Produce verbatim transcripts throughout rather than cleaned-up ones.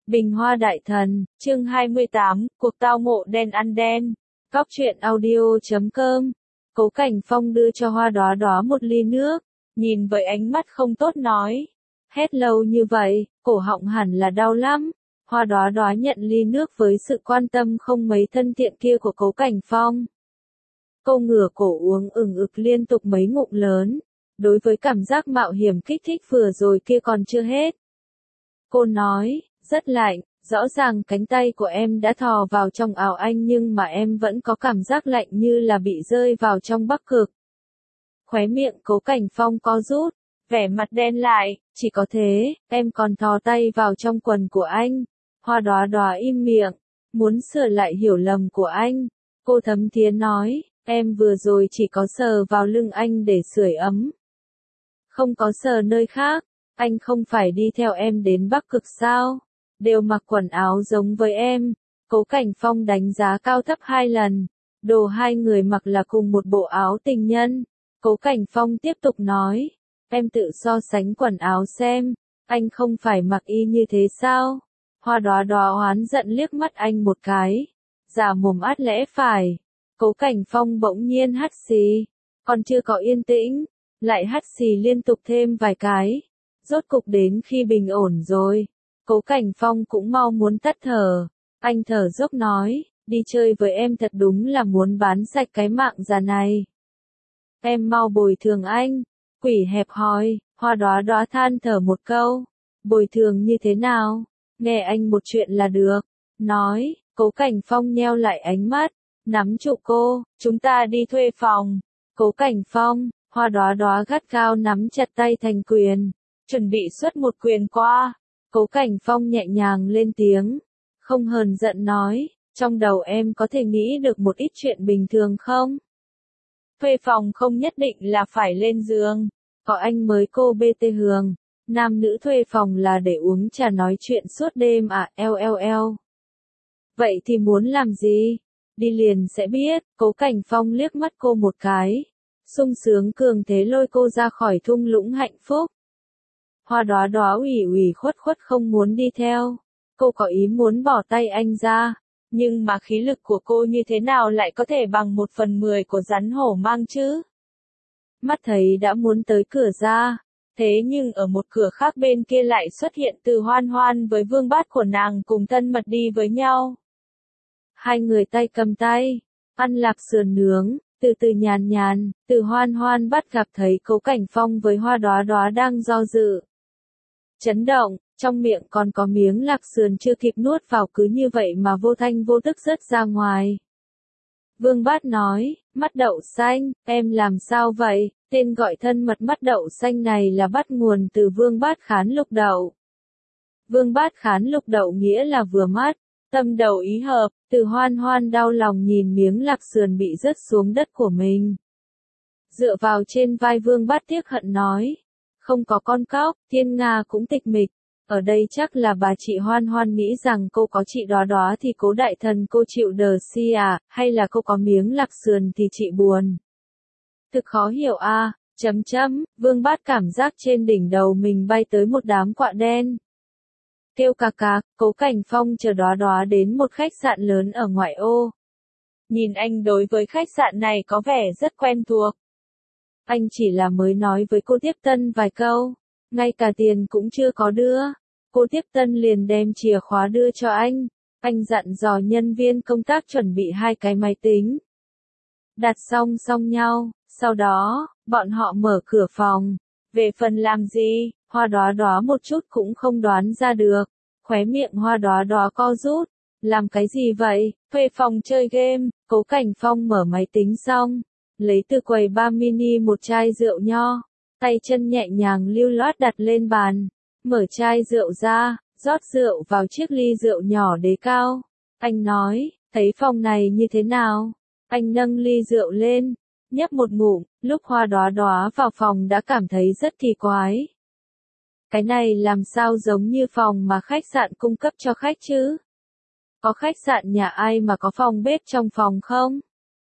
Bình Hoa Đại Thần, chương hai mươi tám, cuộc tao ngộ đen ăn đen. Cóc truyện audio chấm com. Cố Cảnh Phong đưa cho Hoa Đóa Đóa một ly nước, nhìn với ánh mắt không tốt nói. Hét lâu như vậy, cổ họng hẳn là đau lắm. Hoa Đóa Đóa nhận ly nước với sự quan tâm không mấy thân thiện kia của Cố Cảnh Phong. Cô ngửa cổ uống ừng ực liên tục mấy ngụm lớn. Đối với cảm giác mạo hiểm kích thích vừa rồi kia còn chưa hết. Cô nói, rất lạnh, rõ ràng cánh tay của em đã thò vào trong áo anh nhưng mà em vẫn có cảm giác lạnh như là bị rơi vào trong Bắc Cực. Khóe miệng Cố Cảnh Phong co rút, vẻ mặt đen lại, chỉ có thế, em còn thò tay vào trong quần của anh. Hoa Đóa Đóa im miệng, muốn sửa lại hiểu lầm của anh. Cô thấm thía nói, em vừa rồi chỉ có sờ vào lưng anh để sưởi ấm. Không có sờ nơi khác, anh không phải đi theo em đến Bắc Cực sao? Đều mặc quần áo giống với em. Cố Cảnh Phong đánh giá cao thấp hai lần. Đồ hai người mặc là cùng một bộ áo tình nhân. Cố Cảnh Phong tiếp tục nói, em tự so sánh quần áo xem, anh không phải mặc y như thế sao? Hoa Đóa Đóa oán giận liếc mắt anh một cái. Giả mồm át lẽ phải. Cố Cảnh Phong bỗng nhiên hắt xì. Còn chưa có yên tĩnh, lại hắt xì liên tục thêm vài cái. Rốt cục đến khi bình ổn rồi, Cố Cảnh Phong cũng mau muốn tắt thở. Anh thở dốc nói, đi chơi với em thật đúng là muốn bán sạch cái mạng già này. Em mau bồi thường anh. Quỷ hẹp hòi. Hoa Đóa Đóa than thở một câu. Bồi thường như thế nào? Nghe anh một chuyện là được. Nói, Cố Cảnh Phong nheo lại ánh mắt, nắm trụ cô, chúng ta đi thuê phòng. Cố Cảnh Phong, Hoa Đóa Đóa gắt gao nắm chặt tay thành quyền, chuẩn bị xuất một quyền qua. Cố Cảnh Phong nhẹ nhàng lên tiếng, không hờn giận nói, trong đầu em có thể nghĩ được một ít chuyện bình thường không? Thuê phòng không nhất định là phải lên giường, có anh mới cô bê tê Hường, nam nữ thuê phòng là để uống trà nói chuyện suốt đêm à, ll. Vậy thì muốn làm gì? Đi liền sẽ biết. Cố Cảnh Phong liếc mắt cô một cái, sung sướng cường thế lôi cô ra khỏi thung lũng hạnh phúc. Hoa Đóa Đóa ủy ủy khuất khuất không muốn đi theo. Cô có ý muốn bỏ tay anh ra, nhưng mà khí lực của cô như thế nào lại có thể bằng một phần mười của rắn hổ mang chứ? Mắt thấy đã muốn tới cửa ra, thế nhưng ở một cửa khác bên kia lại xuất hiện Từ Hoan Hoan với vương bát của nàng cùng thân mật đi với nhau. Hai người tay cầm tay, ăn lạc sườn nướng, từ từ nhàn nhàn. Từ Hoan Hoan bắt gặp thấy Cố Cảnh Phong với Hoa Đóa Đóa đang do dự. Chấn động, trong miệng còn có miếng lạc sườn chưa kịp nuốt vào cứ như vậy mà vô thanh vô tức rớt ra ngoài. Vương Bát nói, mắt đậu xanh, em làm sao vậy? Tên gọi thân mật mắt đậu xanh này là bắt nguồn từ Vương Bát Khán Lục Đậu. Vương Bát Khán Lục Đậu nghĩa là vừa mắt, tâm đầu ý hợp. Từ Hoan Hoan đau lòng nhìn miếng lạc sườn bị rớt xuống đất của mình. Dựa vào trên vai Vương Bát tiếc hận nói, không có con cóc, Thiên Nga cũng tịch mịch. Ở đây chắc là bà chị Hoan Hoan nghĩ rằng cô có chị Đóa Đóa thì Cố đại thần cô chịu đờ si à, hay là cô có miếng lạc sườn thì chị buồn. Thực khó hiểu a. À, chấm chấm, Vương Bát cảm giác trên đỉnh đầu mình bay tới một đám quạ đen. Kêu cà cà, Cố Cảnh Phong chờ Đóa Đóa đến một khách sạn lớn ở ngoại ô. Nhìn anh đối với khách sạn này có vẻ rất quen thuộc. Anh chỉ là mới nói với cô tiếp tân vài câu, ngay cả tiền cũng chưa có đưa. Cô tiếp tân liền đem chìa khóa đưa cho anh. Anh dặn dò nhân viên công tác chuẩn bị hai cái máy tính. Đặt song song nhau, sau đó, bọn họ mở cửa phòng. Về phần làm gì, Hoa Đóa Đóa một chút cũng không đoán ra được. Khóe miệng Hoa Đóa Đóa co rút. Làm cái gì vậy? Thuê phòng chơi game. Cố Cảnh Phong mở máy tính xong, lấy từ quầy bar mini một chai rượu nho, tay chân nhẹ nhàng lưu loát đặt lên bàn, mở chai rượu ra, rót rượu vào chiếc ly rượu nhỏ đế cao. Anh nói, thấy phòng này như thế nào? Anh nâng ly rượu lên, nhấp một ngụm. Lúc Hoa Đóa Đóa vào phòng đã cảm thấy rất kỳ quái. Cái này làm sao giống như phòng mà khách sạn cung cấp cho khách chứ? Có khách sạn nhà ai mà có phòng bếp trong phòng không?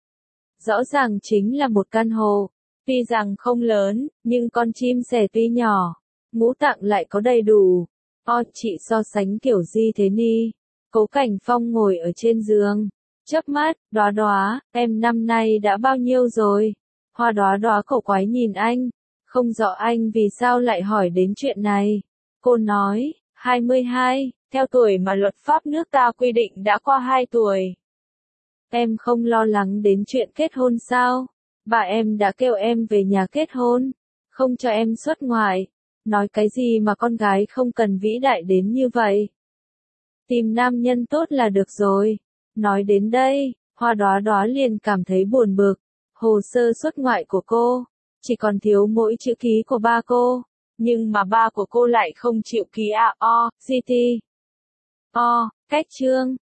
Rõ ràng chính là một căn hộ, tuy rằng không lớn, nhưng con chim sẻ tuy nhỏ, ngũ tạng lại có đầy đủ. O, chị so sánh kiểu gì thế ni? Cố Cảnh Phong ngồi ở trên giường, chớp mắt, Đóa Đóa, em năm nay đã bao nhiêu rồi? Hoa Đóa Đóa cổ quái nhìn anh, không rõ anh vì sao lại hỏi đến chuyện này. Cô nói, hai mươi hai, theo tuổi mà luật pháp nước ta quy định đã qua hai tuổi. Em không lo lắng đến chuyện kết hôn sao? Bà em đã kêu em về nhà kết hôn, không cho em xuất ngoại. Nói cái gì mà con gái không cần vĩ đại đến như vậy? Tìm nam nhân tốt là được rồi. Nói đến đây, Hoa Đóa Đóa liền cảm thấy buồn bực. Hồ sơ xuất ngoại của cô, chỉ còn thiếu mỗi chữ ký của ba cô. Nhưng mà ba của cô lại không chịu ký A O, G T. O, cách chương.